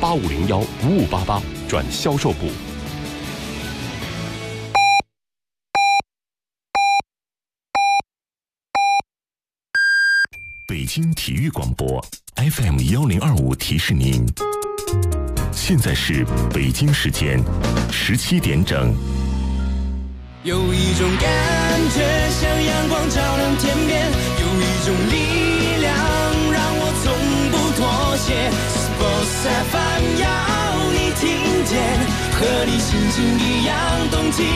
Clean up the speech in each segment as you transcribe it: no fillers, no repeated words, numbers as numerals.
8501-5588转销售部。北京体育广播 FM1025提示您，现在是北京时间17点整。 有一种感觉像阳光照亮天边，有一种力量让我从不妥协。Sports FM 要你听见，和你心情一样动起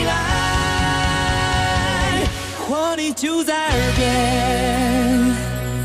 来，活力就在耳边。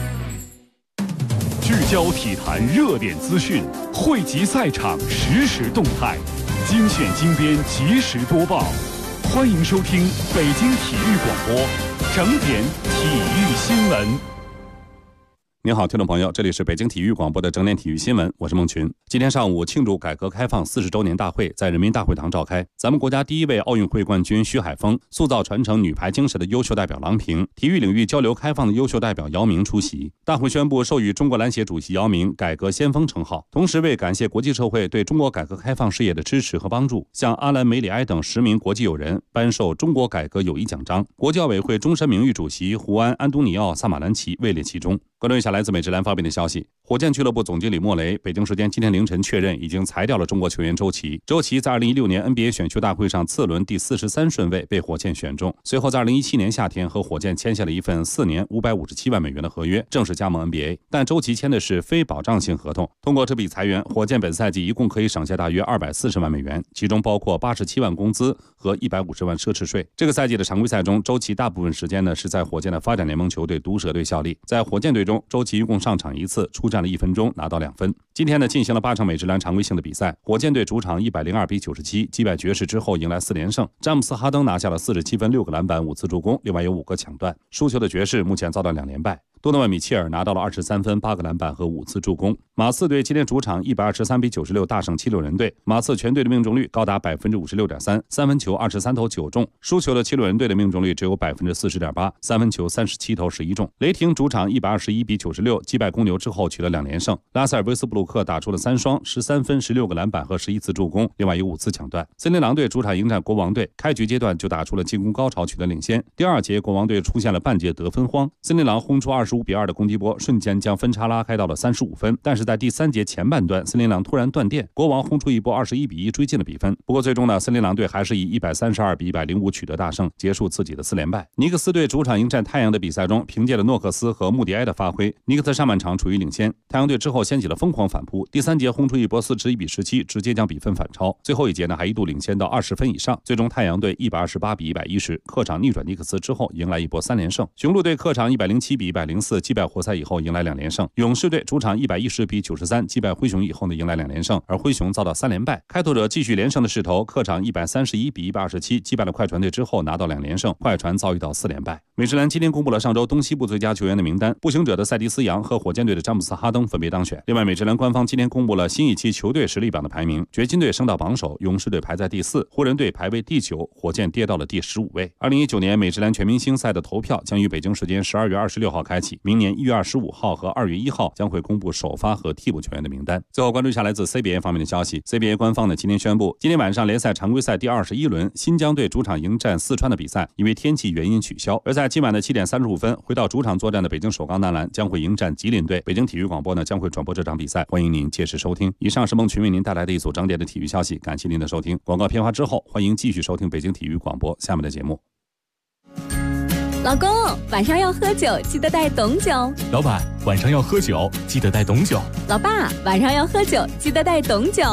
聚焦体坛热点资讯，汇集赛场实时动态，精选精编及时播报。欢迎收听北京体育广播整点体育新闻。您好，听众朋友，这里是北京体育广播的整点体育新闻，我是孟群。今天上午，庆祝改革开放40周年大会在人民大会堂召开。咱们国家第一位奥运会冠军徐海峰、塑造传承女排精神的优秀代表郎平、体育领域交流开放的优秀代表姚明出席。大会宣布授予中国篮协主席姚明改革先锋称号，同时为感谢国际社会对中国改革开放事业的支持和帮助，向阿兰·梅里埃等10名国际友人颁授中国改革友谊奖章。国际奥委会终身名誉主席胡安·安东尼奥·萨马兰奇位列其中。关注一下来自美职篮方面的消息，火箭俱乐部总经理莫雷北京时间今天凌晨确认，已经裁掉了中国球员周琦。周琦在2016年 NBA 选秀大会上次轮第43顺位被火箭选中，随后在2017年夏天和火箭签下了一份4年557万美元的合约，正式加盟 NBA。但周琦签的是非保障性合同。通过这笔裁员，火箭本赛季一共可以省下大约240万美元，其中包括87万工资和150万奢侈税。这个赛季的常规赛中，周琦大部分时间呢是在火箭的发展联盟球队毒蛇队效力。在火箭队中，周琦一共上场1次，出战了1分钟，拿到2分。今天呢进行了8场美职篮常规性的比赛，火箭队主场102比97击败爵士之后迎来4连胜。詹姆斯·哈登拿下了47分、6个篮板、5次助攻，另外有5个抢断。输球的爵士目前遭到2连败。多诺万·米切尔拿到了23分、8个篮板和5次助攻。马刺队今天主场123比96大胜76人队，马刺全队的命中率高达 56.3%， 三分球23投9中。输球的76人队的命中率只有 40.8%， 三分球37投11中。雷霆主场121比96击败公牛之后取了2连胜。拉塞尔·威斯布鲁克打出了3双，13分、16个篮板和11次助攻，另外有5次抢断。森林狼队主场迎战国王队，开局阶段就打出了进攻高潮，取得领先。第2节国王队出现了半节得分荒，森林狼轰出25比2的攻击波，瞬间将分差拉开到了35分。但是在第3节前半段，森林狼突然断电，国王轰出一波21比1追进了比分。不过最终呢，森林狼队还是以132比105取得大胜，结束自己的4连败。尼克斯队主场迎战太阳的比赛中，凭借了诺克斯和穆迪埃的发挥，尼克斯上半场处于领先。太阳队之后掀起了疯狂反扑，第3节轰出一波41比17，直接将比分反超。最后一节呢，还一度领先到20分以上，最终太阳队128比110客场逆转尼克斯之后迎来一波3连胜。雄鹿队客场107比104击败活塞以后迎来2连胜。勇士队主场110比93击败灰熊以后呢迎来2连胜，而灰熊遭到3连败。开拓者继续连胜的势头，客场131比127击败了快船队之后拿到2连胜，快船遭遇到4连败。美职篮今天公布了上周东西部最佳球员的名单，步行者的塞迪斯杨和火箭队的詹姆斯哈登分别当选。另外，美职篮官方今天公布了新一期球队实力榜的排名，掘金队升到榜首，勇士队排在第4，湖人队排位第9，火箭跌到了第15位。2019年美职篮全明星赛的投票将于北京时间12月26号开启，明年1月25号和2月1号将会公布首发和替补球员的名单。最后关注一下来自 CBA 方面的消息， CBA 官方呢今天宣布，今天晚上联赛常规赛第21轮，新疆队主场迎战四川的比赛因为天气原因取消。而在今晚的7点35分，回到主场作战的北京首钢男篮将会迎战吉林队。北京体育广播呢将会转播这场比赛，欢迎您届时收听。以上是孟群为您带来的一组整点的体育消息，感谢您的收听。广告片花之后，欢迎继续收听北京体育广播下面的节目。 老公，晚上要喝酒，记得带董酒。 老板，晚上要喝酒，记得带董酒。 老爸，晚上要喝酒，记得带董酒。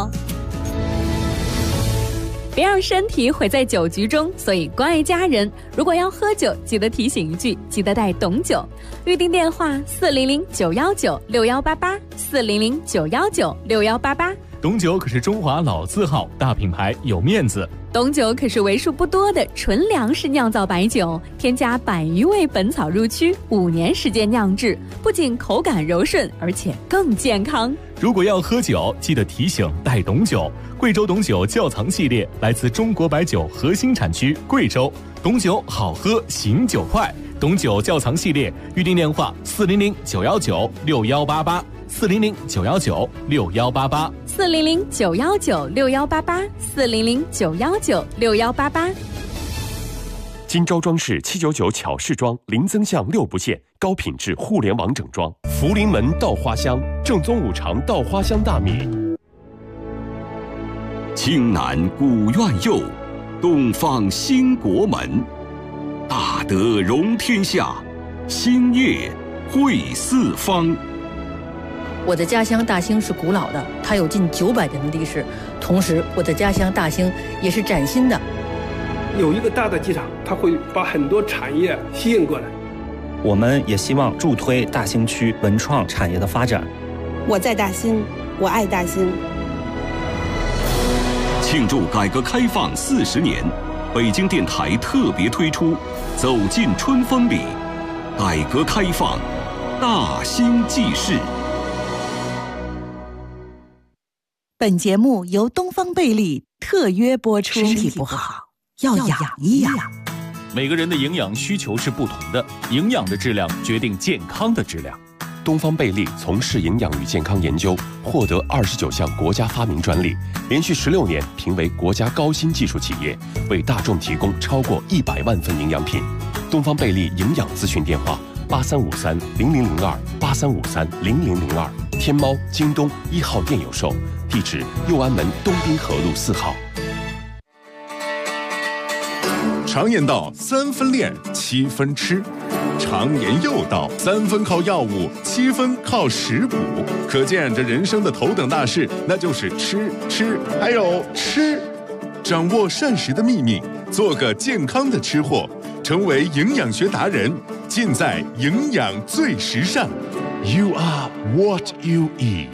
别让身体毁在酒局中，所以关爱家人。如果要喝酒，记得提醒一句，记得带董酒。预订电话400-919-6188，400-919-6188。 董酒可是中华老字号，大品牌有面子。 董酒可是为数不多的纯粮食酿造白酒，添加100余味本草入曲，5年时间酿制，不仅口感柔顺，而且更健康。 如果要喝酒，记得提醒带董酒。贵州董酒窖藏系列来自中国白酒核心产区贵州，董酒好喝，醒酒快。董酒窖藏系列预订电话400-919-6188。 ，400-919-6188，400-919-6188，400-919-6188。 金招装饰799巧饰装零增项6不限，高品质互联网整装。福临门稻花香，正宗五常稻花香大米。 青南古院右，东方兴国门。大德容天下，兴业惠四方。 我的家乡大兴是古老的，它有近900年的历史。同时，我的家乡大兴也是崭新的。 有一个大的机场，它会把很多产业吸引过来。 我们也希望助推大兴区文创产业的发展。 我在大兴，我爱大兴。 庆祝改革开放40年，北京电台特别推出《走进春风里》，改革开放，大兴记事。 本节目由东方贝利特约播出。身体不好要养一养。 每个人的营养需求是不同的，营养的质量决定健康的质量。 东方贝利从事营养与健康研究，获得29项国家发明专利，连续16年评为国家高新技术企业，为大众提供超过100万份营养品。东方贝利营养咨询电话83530002，83530002，天猫、京东1号店有售，地址右安门东滨河路4号。 常言道3分练7分吃，常言又道3分靠药物7分靠食补，可见这人生的头等大事那就是吃还有吃。掌握膳食的秘密，做个健康的吃货，成为营养学达人，尽在营养最时尚。 You are what you eat。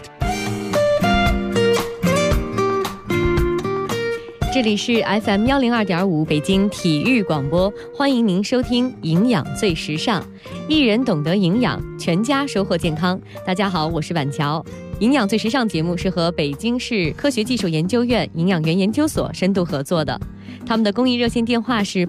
这里是 FM 102.5北京体育广播，欢迎您收听营养最时尚，一人懂得营养，全家收获健康。大家好，我是婉乔。营养最时尚节目是和北京市科学技术研究院营养园研究所深度合作的，他们的公益热线电话是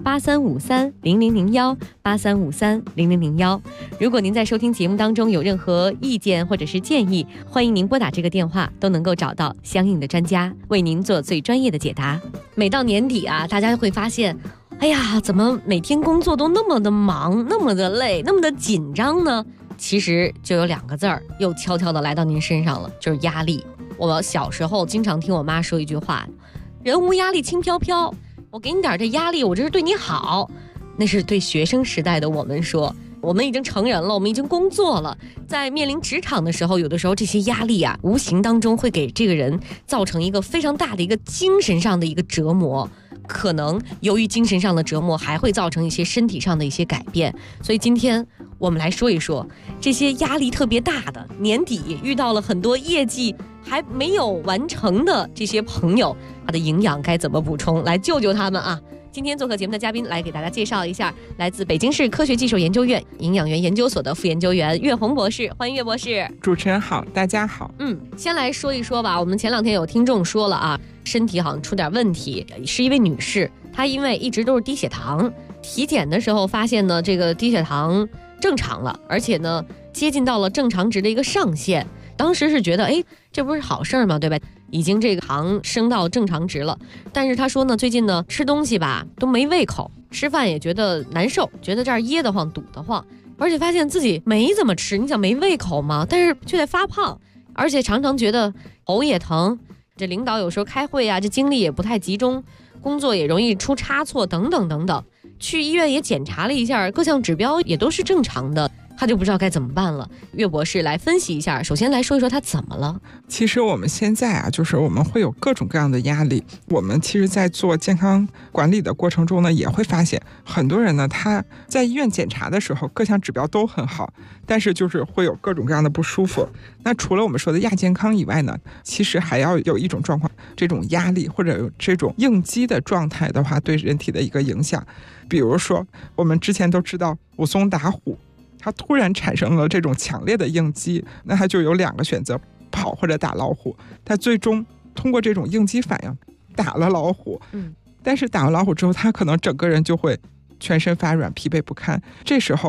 83530001，83530001。如果您在收听节目当中有任何意见或者是建议，欢迎您拨打这个电话，都能够找到相应的专家为您做最专业的解答。每到年底啊，大家会发现，哎呀，怎么每天工作都那么的忙，那么的累，那么的紧张呢？其实就有2个字儿，又悄悄的来到您身上了，就是压力。我小时候经常听我妈说一句话，人无压力轻飘飘，我给你点这压力，我这是对你好。那是对学生时代的我们说，我们已经成人了，我们已经工作了，在面临职场的时候，有的时候这些压力啊，无形当中会给这个人造成一个非常大的一个精神上的一个折磨，可能由于精神上的折磨，还会造成一些身体上的一些改变。所以今天我们来说一说这些压力特别大的，年底遇到了很多业绩还没有完成的这些朋友，他的营养该怎么补充，来救救他们啊！今天做客节目的嘉宾来给大家介绍一下，来自北京市科学技术研究院营养园研究所的副研究员岳红博士，欢迎岳博士。 主持人好，大家好。 先来说一说吧，我们前2天有听众说了啊，身体好像出点问题，是一位女士，她因为一直都是低血糖，体检的时候发现呢，这个低血糖正常了，而且呢接近到了正常值的一个上限。当时是觉得，哎，这不是好事吗？对吧？已经这个糖升到正常值了。但是他说呢，最近呢吃东西吧都没胃口，吃饭也觉得难受，觉得这儿噎得慌堵得慌，而且发现自己没怎么吃，你想没胃口吗？但是却在发胖，而且常常觉得头也疼，这领导有时候开会啊，这精力也不太集中，工作也容易出差错等等等等。去医院也检查了一下，各项指标也都是正常的，他就不知道该怎么办了。岳博士来分析一下，首先来说一说他怎么了。 其实我们现在啊，就是我们会有各种各样的压力。我们其实在做健康管理的过程中呢，也会发现很多人呢，他在医院检查的时候各项指标都很好，但是就是会有各种各样的不舒服。那除了我们说的亚健康以外呢，其实还要有一种状况，这种压力或者有这种应激的状态的话，对人体的一个影响。比如说我们之前都知道武松打虎，他突然产生了这种强烈的应激，那他就有2个选择，跑或者打老虎。他最终通过这种应激反应打了老虎，但是打完老虎之后，他可能整个人就会全身发软，疲惫不堪。这时候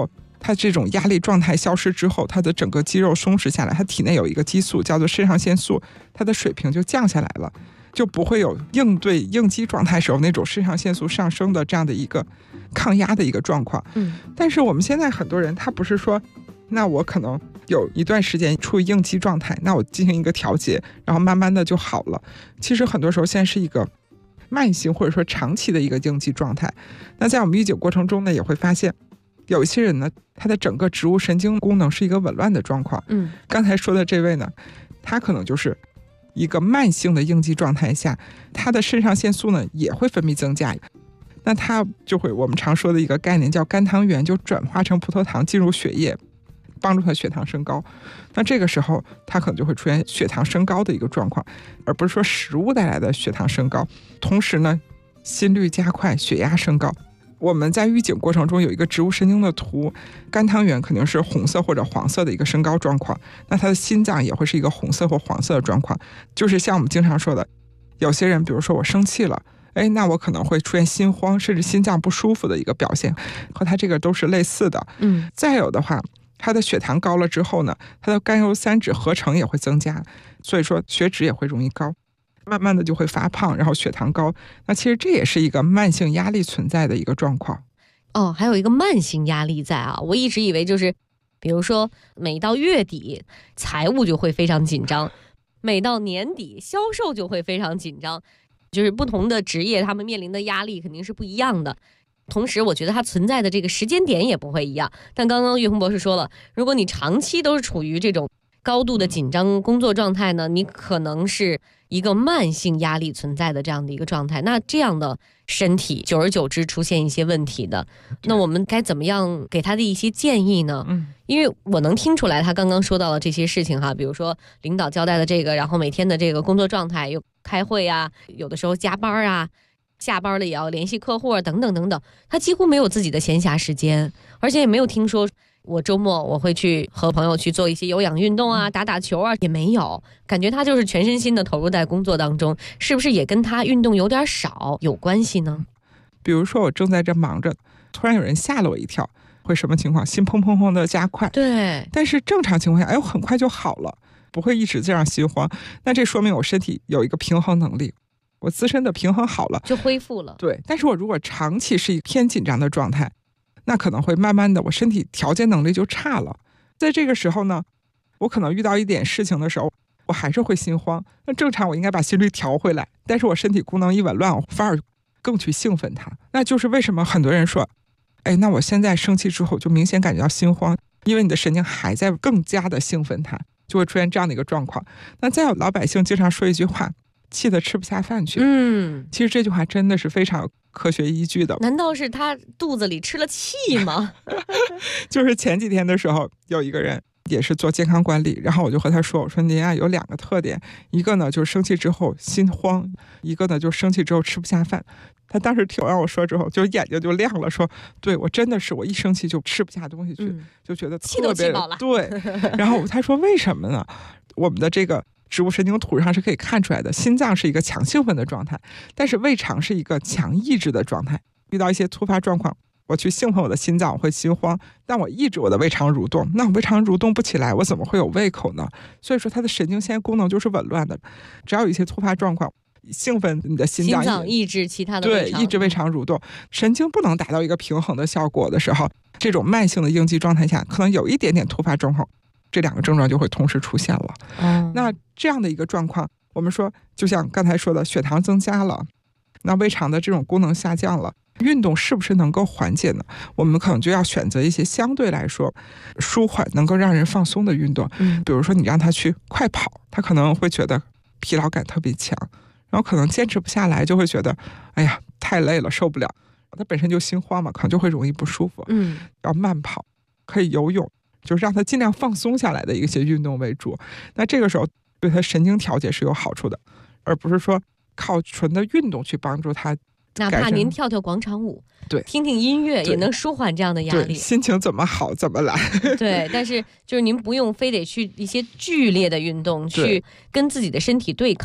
他这种压力状态消失之后，他的整个肌肉松弛下来，他体内有一个激素叫做肾上腺素，它的水平就降下来了，就不会有应对应激状态时候那种肾上腺素上升的这样的一个抗压的一个状况。但是我们现在很多人他不是说，那我可能有一段时间处于应激状态，那我进行一个调节，然后慢慢的就好了。其实很多时候现在是一个慢性或者说长期的一个应激状态。那在我们预警过程中呢，也会发现有一些人呢，他的整个植物神经功能是一个紊乱的状况。刚才说的这位呢，他可能就是一个慢性的应激状态下，他的肾上腺素呢也会分泌增加，那他就会我们常说的一个概念叫肝糖原就转化成葡萄糖进入血液，帮助他血糖升高。那这个时候他可能就会出现血糖升高的一个状况，而不是说食物带来的血糖升高。同时呢，心率加快，血压升高。我们在预警过程中有一个植物神经的图，肝糖原肯定是红色或者黄色的一个升高状况，那他的心脏也会是一个红色或黄色的状况。就是像我们经常说的，有些人比如说我生气了，那我可能会出现心慌甚至心脏不舒服的一个表现，和他这个都是类似的。再有的话，他的血糖高了之后呢，他的甘油三酯合成也会增加，所以说血脂也会容易高，慢慢的就会发胖，然后血糖高。那其实这也是一个慢性压力存在的一个状况。 还有一个慢性压力在啊，我一直以为就是比如说每到月底财务就会非常紧张，每到年底销售就会非常紧张，就是不同的职业他们面临的压力肯定是不一样的，同时我觉得它存在的这个时间点也不会一样。但刚刚岳红博士说了，如果你长期都是处于这种高度的紧张工作状态呢，你可能是一个慢性压力存在的这样的一个状态，那这样的身体久而久之出现一些问题的，那我们该怎么样给他的一些建议呢？因为我能听出来他刚刚说到了这些事情哈，比如说领导交代的这个，然后每天的这个工作状态，有开会啊，有的时候加班啊，下班了也要联系客户啊，等等等等，他几乎没有自己的闲暇时间，而且也没有听说我周末我会去和朋友去做一些有氧运动啊，打打球啊，也没有，感觉他就是全身心的投入在工作当中，是不是也跟他运动有点少有关系呢？ 比如说我正在这忙着，突然有人吓了我一跳，会什么情况？心砰砰砰的加快。 对， 但是正常情况下，很快就好了，不会一直这样心慌。那这说明我身体有一个平衡能力，我自身的平衡好了， 就恢复了。 对，但是我如果长期是一个偏紧张的状态，那可能会慢慢的我身体调节能力就差了。在这个时候呢，我可能遇到一点事情的时候，我还是会心慌。那正常我应该把心率调回来，但是我身体功能一紊乱，我反而更去兴奋它。那就是为什么很多人说，那我现在生气之后就明显感觉到心慌，因为你的神经还在更加的兴奋它，就会出现这样的一个状况。那再有老百姓经常说一句话，气得吃不下饭去。其实这句话真的是非常科学依据的。 难道是他肚子里吃了气吗？ 就是前几天的时候，有一个人也是做健康管理，然后我就和他说，我说您啊有2个特点，一个呢就是生气之后心慌，一个呢就是生气之后吃不下饭。他当时听完我说之后，就眼睛就亮了，说对，我真的是我一生气就吃不下东西去，就觉得气都气饱了。 对，然后他说为什么呢？我们的这个植物神经图上是可以看出来的，心脏是一个强兴奋的状态，但是胃肠是一个强抑制的状态。遇到一些突发状况，我去兴奋我的心脏，我会心慌，但我抑制我的胃肠蠕动，那我胃肠蠕动不起来，我怎么会有胃口呢？所以说它的神经线功能就是紊乱的，只要有一些突发状况，兴奋你的心脏抑制其他的胃肠， 对，抑制胃肠蠕动，神经不能达到一个平衡的效果的时候，这种慢性的应激状态下，可能有一点点突发状况，这2个症状就会同时出现了。那这样的一个状况，我们说就像刚才说的，血糖增加了，那胃肠的这种功能下降了，运动是不是能够缓解呢？我们可能就要选择一些相对来说舒缓能够让人放松的运动。比如说你让他去快跑，他可能会觉得疲劳感特别强，然后可能坚持不下来，就会觉得哎呀太累了受不了，他本身就心慌嘛，可能就会容易不舒服。要慢跑，可以游泳，就是让他尽量放松下来的一些运动为主。那这个时候对他神经调节是有好处的，而不是说靠纯的运动去帮助他。 哪怕您跳跳广场舞， 对， 听听音乐也能舒缓这样的压力， 心情怎么好怎么来。 对，但是就是您不用非得去一些剧烈的运动去跟自己的身体对抗。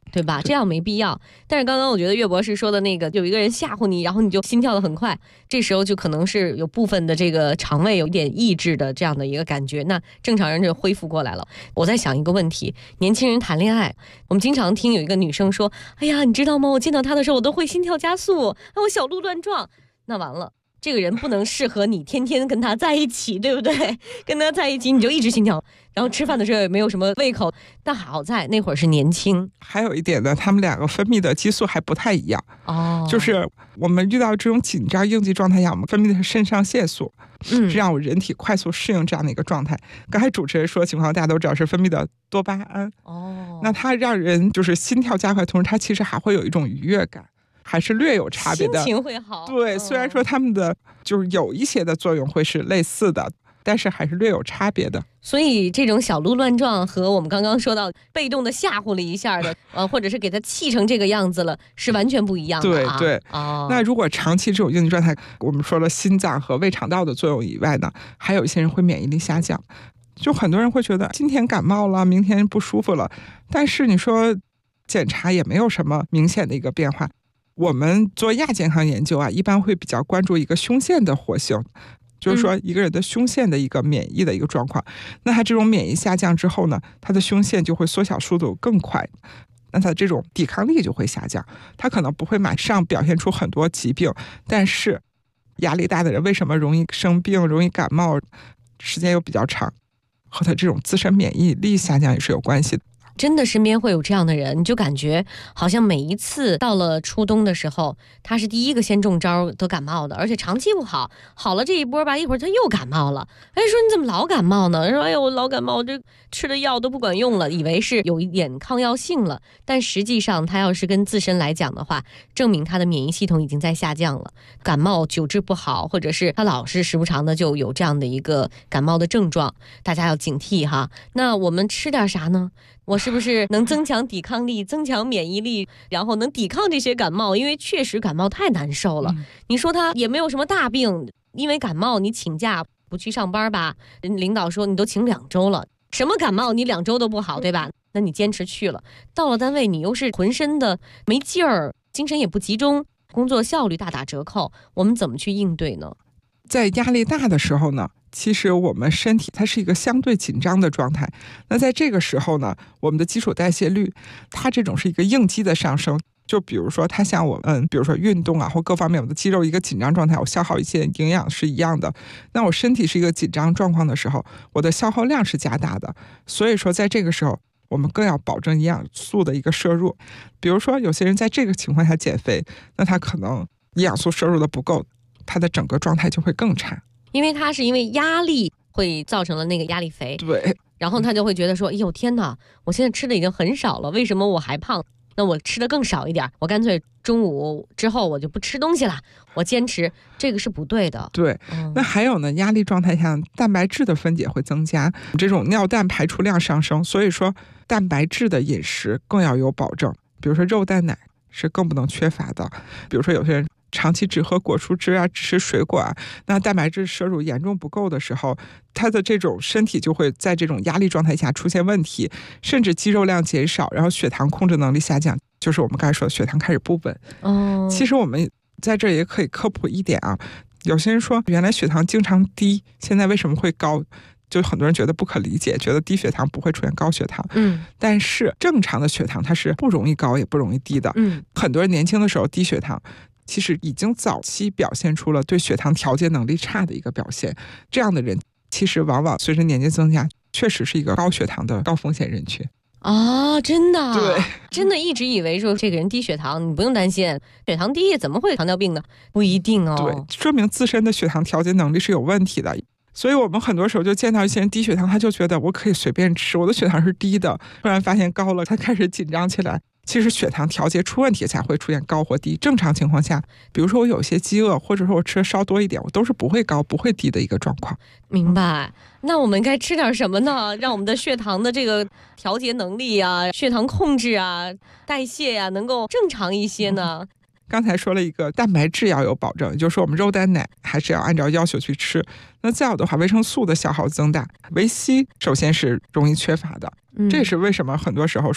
对吧？这样没必要。但是刚刚我觉得岳博士说的那个，有一个人吓唬你，然后你就心跳得很快，这时候就可能是有部分的这个肠胃有一点抑制的这样的一个感觉，那正常人就恢复过来了。我在想一个问题，年轻人谈恋爱，我们经常听有一个女生说，哎呀，你知道吗？我见到他的时候我都会心跳加速，我小鹿乱撞。那完了，这个人不能适合你天天跟他在一起，对不对？跟他在一起你就一直心跳，然后吃饭的时候也没有什么胃口。但好在那会儿是年轻。 还有一点呢，他们两个分泌的激素还不太一样。就是我们遇到这种紧张应激状态下，我们分泌的是肾上腺素，是让我人体快速适应这样的一个状态。刚才主持人说的情况大家都知道是分泌的多巴胺。那它让人就是心跳加快，同时它其实还会有一种愉悦感，还是略有差别的， 心情会好。 对，虽然说他们的就是有一些的作用会是类似的，但是还是略有差别的。 所以这种小鹿乱撞和我们刚刚说到被动的吓唬了一下的，或者是给他气成这个样子了，是完全不一样的。 对对。那如果长期这种应激状态，我们说了心脏和胃肠道的作用以外呢，还有一些人会免疫力下降。就很多人会觉得今天感冒了，明天不舒服了，但是你说检查也没有什么明显的一个变化。我们做亚健康研究啊，一般会比较关注一个胸腺的活性，就是说一个人的胸腺的一个免疫的一个状况。那他这种免疫下降之后呢，他的胸腺就会缩小速度更快，那他这种抵抗力就会下降。他可能不会马上表现出很多疾病，但是压力大的人为什么容易生病、容易感冒，时间又比较长，和他这种自身免疫力下降也是有关系的。 真的身边会有这样的人，你就感觉好像每一次到了初冬的时候，他是第一个先中招得感冒的，而且长期不好，好了这一波吧，一会儿他又感冒了。哎，说你怎么老感冒呢？说哎呦我老感冒，这吃的药都不管用了，以为是有一点抗药性了，但实际上他要是跟自身来讲的话，证明他的免疫系统已经在下降了。感冒久治不好，或者是他老是时不常的就有这样的一个感冒的症状，大家要警惕哈。那我们吃点啥呢？我是不是能增强抵抗力、增强免疫力，然后能抵抗这些感冒？因为确实感冒太难受了。你说他也没有什么大病，因为感冒你请假不去上班吧，领导说你都请2周了，什么感冒你2周都不好，对吧？那你坚持去了，到了单位你又是浑身的没劲儿，精神也不集中，工作效率大打折扣，我们怎么去应对呢？ 在压力大的时候呢，其实我们身体它是一个相对紧张的状态。那在这个时候呢，我们的基础代谢率它这种是一个应激的上升。就比如说它像我们比如说运动啊或各方面，我的肌肉一个紧张状态，我消耗一些营养是一样的。那我身体是一个紧张状况的时候，我的消耗量是加大的。所以说在这个时候我们更要保证营养素的一个摄入。比如说有些人在这个情况下减肥，那他可能营养素摄入的不够，他的整个状态就会更差。 因为他是因为压力会造成了那个压力肥， 对， 然后他就会觉得说，哎呦天哪，我现在吃的已经很少了，为什么我还胖？那我吃的更少一点，我干脆中午之后我就不吃东西了，我坚持，这个是不对的。 对，那还有呢，压力状态下蛋白质的分解会增加，这种尿蛋排出量上升，所以说蛋白质的饮食更要有保证。比如说肉蛋奶是更不能缺乏的，比如说有些人长期只喝果蔬汁啊，只吃水果啊，那蛋白质摄入严重不够的时候，他的这种身体就会在这种压力状态下出现问题，甚至肌肉量减少，然后血糖控制能力下降，就是我们刚才说的血糖开始不稳。其实我们在这也可以科普一点啊，有些人说原来血糖经常低，现在为什么会高？就很多人觉得不可理解，觉得低血糖不会出现高血糖。但是正常的血糖它是不容易高也不容易低的。很多人年轻的时候低血糖，其实已经早期表现出了对血糖调节能力差的一个表现。这样的人其实往往随着年纪增加，确实是一个高血糖的高风险人群。 真的？ 对， 真的一直以为说这个人低血糖，你不用担心，血糖低怎么会有糖尿病呢？不一定哦。 对，说明自身的血糖调节能力是有问题的。所以我们很多时候就见到一些人低血糖，他就觉得我可以随便吃，我的血糖是低的，突然发现高了，他开始紧张起来。其实血糖调节出问题才会出现高或低，正常情况下，比如说我有些饥饿，或者说我吃的稍多一点，我都是不会高不会低的一个状况。 明白。那我们该吃点什么呢？让我们的血糖的这个调节能力啊、血糖控制啊、代谢啊能够正常一些呢？ 刚才说了一个蛋白质要有保证，也就是说我们肉蛋奶还是要按照要求去吃。那再有的话，维生素的消耗增大，维 C 首先是容易缺乏的。这也是为什么很多时候说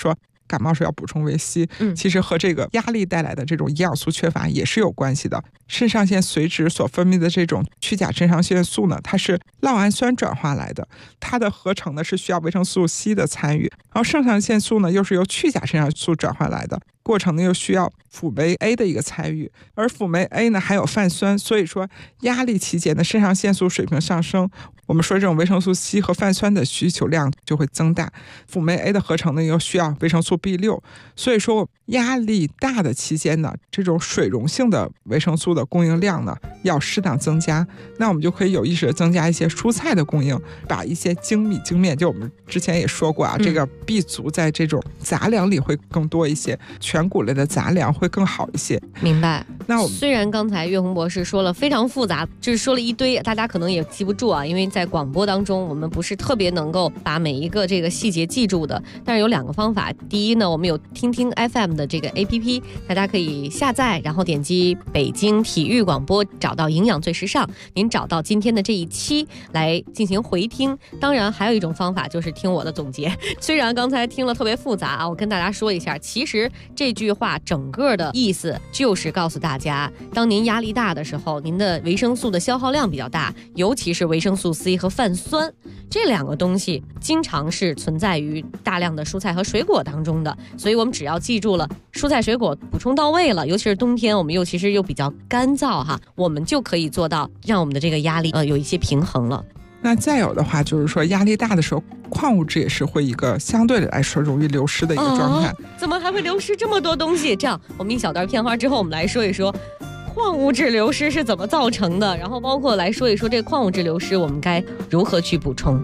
感冒时要补充维 C，其实和这个压力带来的这种营养素缺乏也是有关系的。肾上腺髓质所分泌的这种去甲肾上腺素呢，它是酪氨酸转化来的，它的合成呢是需要维生素 C 的参与，然后肾上腺素呢又是由去甲肾上腺素转化来的，过程呢又需要辅酶 A 的一个参与，而辅酶 A 呢还有泛酸，所以说压力期间的肾上腺素水平上升，我们说这种维生素 C 和泛酸的需求量就会增大，辅酶 A 的合成呢又需要维生素 B6， 所以说压力大的期间呢，这种水溶性的维生素的供应量呢要适当增加，那我们就可以有意识的增加一些蔬菜的供应，把一些精米精面，就我们之前也说过啊，这个 B 族在这种杂粮里会更多一些，全谷类的杂粮会更好一些。 明白。 那我们虽然刚才岳红博士说了非常复杂，就是说了一堆，大家可能也记不住啊，因为在广播当中我们不是特别能够把每一个这个细节记住的，但是有2个方法。第一呢，我们有听听 FM 的这个 APP， 大家可以下载，然后点击北京体育广播，找到营养最时尚，您找到今天的这一期来进行回听。当然还有一种方法就是听我的总结，虽然刚才听了特别复杂啊，我跟大家说一下，其实这句话整个的意思就是告诉大家，当您压力大的时候，您的维生素的消耗量比较大，尤其是维生素 C 和泛酸这2个东西经常是存在于大量的蔬菜和水果当中的，所以我们只要记住了蔬菜水果补充到位了，尤其是冬天我们其实又比较干燥哈，我们就可以做到让我们的这个压力有一些平衡了。 那再有的话就是说压力大的时候，矿物质也是会一个相对的来说容易流失的一个状态。 怎么还会流失这么多东西？这样我们一小段片花之后，我们来说一说矿物质流失是怎么造成的，然后包括来说一说这个矿物质流失我们该如何去补充。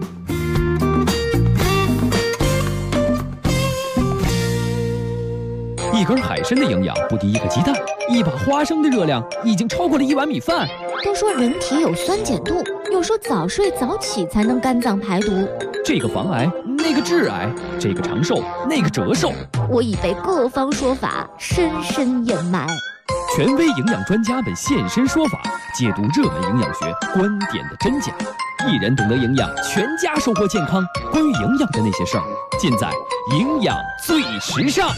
一根海参的营养不敌一个鸡蛋，一把花生的热量已经超过了1碗米饭。 都说人体有酸碱度，又说早睡早起才能肝脏排毒， 这个防癌，那个致癌，这个长寿，那个折寿。 我已被各方说法深深掩埋。 权威营养专家们现身说法，解读热门营养学观点的真假。一人懂得营养，全家收获健康。关于营养的那些事儿，尽在营养最时尚。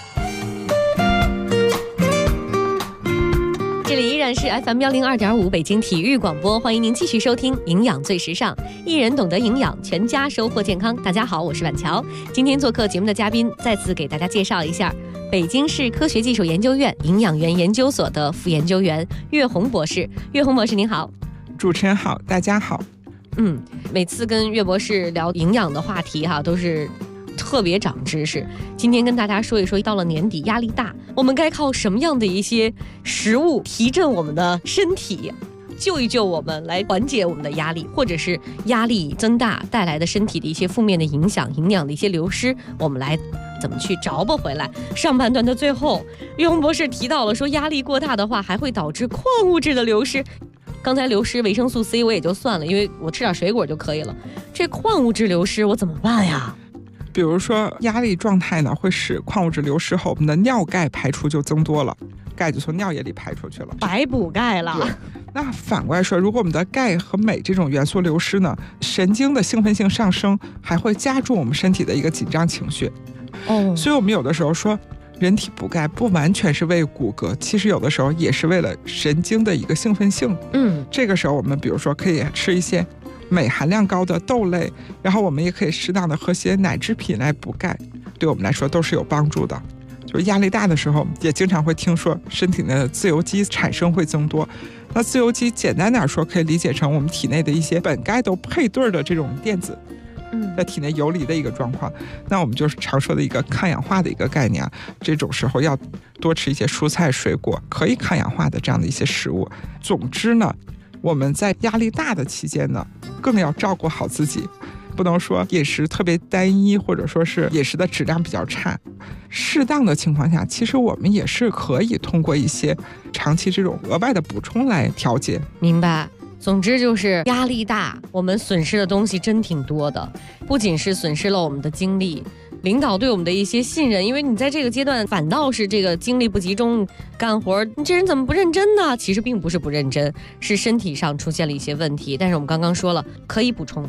这里依然是 FM102.5 北京体育广播，欢迎您继续收听营养最时尚，一人懂得营养，全家收获健康。大家好，我是婉乔，今天做客节目的嘉宾再次给大家介绍一下北京市科学技术研究院营养园研究所的副研究员岳红博士。岳红博士您好。 主持人好，大家好。 每次跟岳博士聊营养的话题都是特别长知识。今天跟大家说一说，到了年底压力大，我们该靠什么样的一些食物提振我们的身体，救一救我们，来缓解我们的压力，或者是压力增大带来的身体的一些负面的影响，营养的一些流失，我们来怎么去着不回来。上半段的最后，岳红博士提到了说，压力过大的话还会导致矿物质的流失。刚才流失维生素 C 我也就算了，因为我吃点水果就可以了，这矿物质流失我怎么办呀？ 比如说压力状态呢，会使矿物质流失后，我们的尿钙排出就增多了，钙就从尿液里排出去了， 白补钙了。 那反过来说，如果我们的钙和镁这种元素流失呢，神经的兴奋性上升，还会加重我们身体的一个紧张情绪。所以我们有的时候说人体补钙不完全是为骨骼，其实有的时候也是为了神经的一个兴奋性。这个时候我们比如说可以吃一些镁含量高的豆类，然后我们也可以适当的喝些奶制品来补钙，对我们来说都是有帮助的。就是压力大的时候，也经常会听说身体的自由基产生会增多。那自由基简单点说，可以理解成我们体内的一些本该都配对的这种电子，在体内游离的一个状况。那我们就是常说的一个抗氧化的一个概念啊。这种时候要多吃一些蔬菜水果，可以抗氧化的这样的一些食物。总之呢，我们在压力大的期间呢，更要照顾好自己，不能说饮食特别单一，或者说是饮食的质量比较差。适当的情况下，其实我们也是可以通过一些长期这种额外的补充来调节。 明白。总之就是压力大，我们损失的东西真挺多的，不仅是损失了我们的精力，领导对我们的一些信任，因为你在这个阶段反倒是这个精力不集中干活，你这人怎么不认真呢？其实并不是不认真，是身体上出现了一些问题。但是我们刚刚说了，可以补充，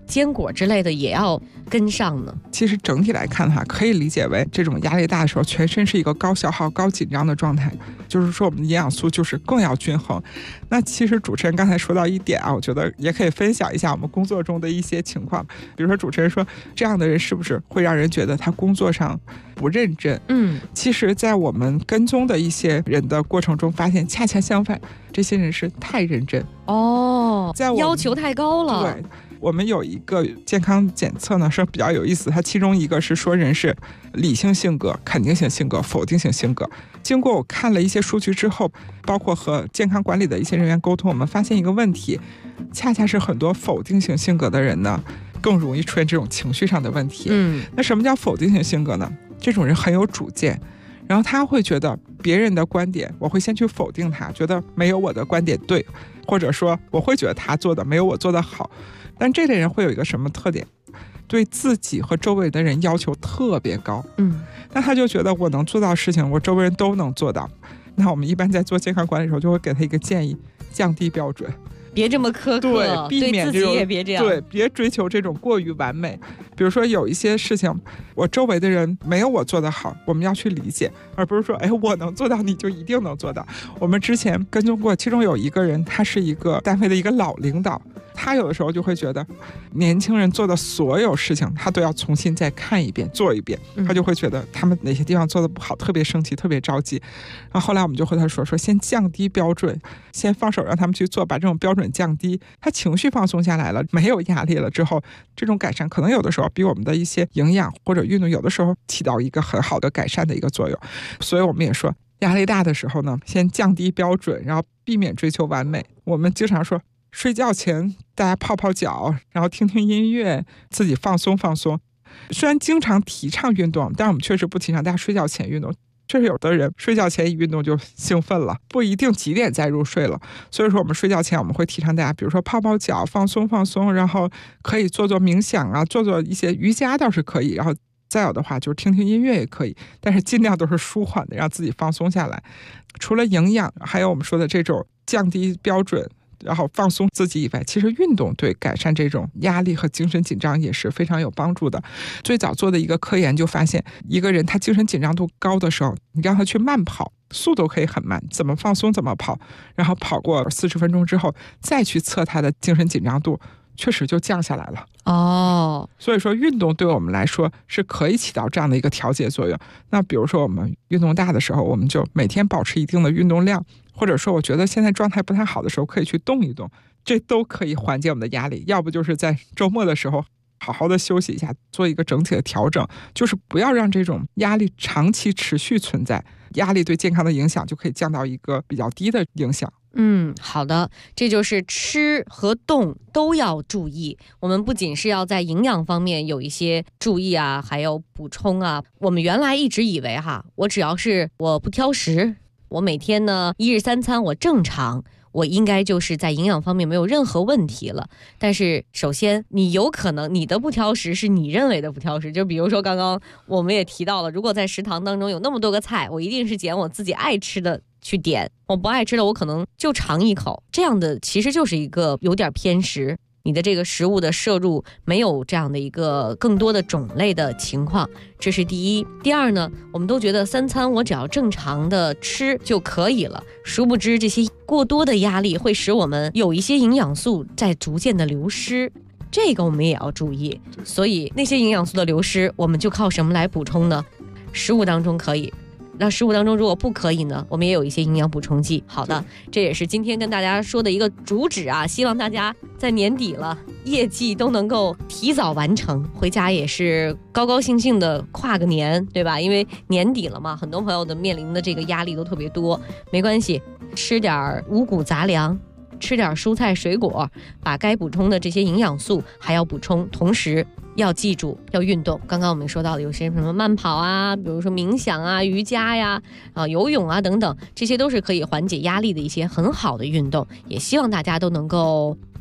坚果之类的也要跟上呢？ 其实整体来看的话，可以理解为这种压力大的时候，全身是一个高消耗、高紧张的状态，就是说我们的营养素就是更要均衡。那其实主持人刚才说到一点啊，我觉得也可以分享一下我们工作中的一些情况。比如说主持人说这样的人是不是会让人觉得他工作上不认真？其实在我们跟踪的一些人的过程中发现，恰恰相反，这些人是太认真在我要求太高了。 对，我们有一个健康检测呢是比较有意思，它其中一个是说人是理性性格、肯定性性格、否定性性格。经过我看了一些数据之后，包括和健康管理的一些人员沟通，我们发现一个问题，恰恰是很多否定性性格的人呢更容易出现这种情绪上的问题。那什么叫否定性性格呢？这种人很有主见，然后他会觉得别人的观点我会先去否定他，觉得没有我的观点对，或者说我会觉得他做的没有我做的好。但这类人会有一个什么特点？对自己和周围的人要求特别高。那他就觉得我能做到的事情我周围人都能做到。那我们一般在做健康管理的时候就会给他一个建议，降低标准， 别这么苛刻， 对，避免这种， 对自己也别这样， 对，别追求这种过于完美。比如说有一些事情我周围的人没有我做得好，我们要去理解，而不是说我能做到你就一定能做到。我们之前跟踪过，其中有一个人他是一个单位的一个老领导，他有的时候就会觉得年轻人做的所有事情他都要重新再看一遍做一遍，他就会觉得他们哪些地方做的不好，特别生气，特别着急。然后后来我们就和他说先降低标准，先放手让他们去做，把这种标准降低，他情绪放松下来了，没有压力了之后，这种改善可能有的时候比我们的一些营养或者运动有的时候起到一个很好的改善的一个作用。所以我们也说压力大的时候呢，先降低标准，然后避免追求完美。我们经常说睡觉前大家泡泡脚，然后听听音乐，自己放松放松。虽然经常提倡运动，但我们确实不提倡大家睡觉前运动。确实有的人睡觉前一运动就兴奋了，不一定几点再入睡了。所以说我们睡觉前我们会提倡大家比如说泡泡脚，放松放松，然后可以做做冥想啊，做做一些瑜伽倒是可以，然后再有的话就是听听音乐也可以，但是尽量都是舒缓的，让自己放松下来。除了营养，还有我们说的这种降低标准然后放松自己以外，其实运动对改善这种压力和精神紧张也是非常有帮助的。最早做的一个科研就发现，一个人他精神紧张度高的时候，你让他去慢跑，速度可以很慢，怎么放松怎么跑，然后跑过40分钟之后再去测他的精神紧张度，确实就降下来了。所以说运动对我们来说是可以起到这样的一个调节作用。那比如说我们运动大的时候，我们就每天保持一定的运动量，或者说我觉得现在状态不太好的时候可以去动一动，这都可以缓解我们的压力。要不就是在周末的时候好好的休息一下，做一个整体的调整，就是不要让这种压力长期持续存在，压力对健康的影响就可以降到一个比较低的影响。 好的，这就是吃和动都要注意。我们不仅是要在营养方面有一些注意啊，还有补充啊。我们原来一直以为我只要是我不挑食，我每天呢1日3餐我正常，我应该就是在营养方面没有任何问题了。但是首先你有可能你的不挑食是你认为的不挑食，就比如说刚刚我们也提到了，如果在食堂当中有那么多个菜，我一定是捡我自己爱吃的去点，我不爱吃的我可能就尝一口，这样的其实就是一个有点偏食，你的这个食物的摄入没有这样的一个更多的种类的情况，这是第一。第二呢，我们都觉得3餐我只要正常的吃就可以了，殊不知这些过多的压力会使我们有一些营养素在逐渐的流失，这个我们也要注意。所以那些营养素的流失我们就靠什么来补充呢？食物当中可以，那食物当中如果不可以呢，我们也有一些营养补充剂。好的，这也是今天跟大家说的一个主旨啊，希望大家在年底了，业绩都能够提早完成，回家也是高高兴兴的跨个年，对吧？因为年底了嘛，很多朋友的面临的这个压力都特别多，没关系，吃点五谷杂粮，吃点蔬菜水果，把该补充的这些营养素还要补充，同时要记住要运动。刚刚我们说到的有些什么慢跑啊，比如说冥想啊、瑜伽呀、游泳啊等等，这些都是可以缓解压力的一些很好的运动，也希望大家都能够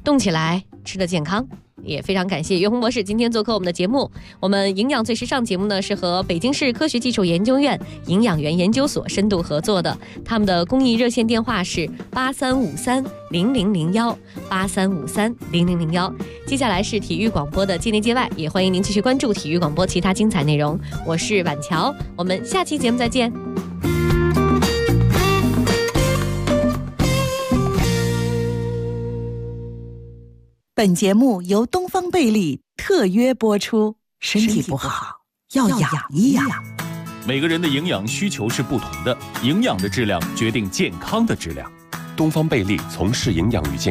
动起来，吃得健康。也非常感谢岳红博士今天做客我们的节目。我们营养最时尚节目呢是和北京市科学技术研究院营养园研究所深度合作的，他们的公益热线电话是83530001，83530001。接下来是体育广播的界内界外，也欢迎您继续关注体育广播其他精彩内容。我是婉乔，我们下期节目再见。 本节目由东方贝利特约播出，身体不好要养一养。 每个人的营养需求是不同的，营养的质量决定健康的质量。 东方贝利从事营养与健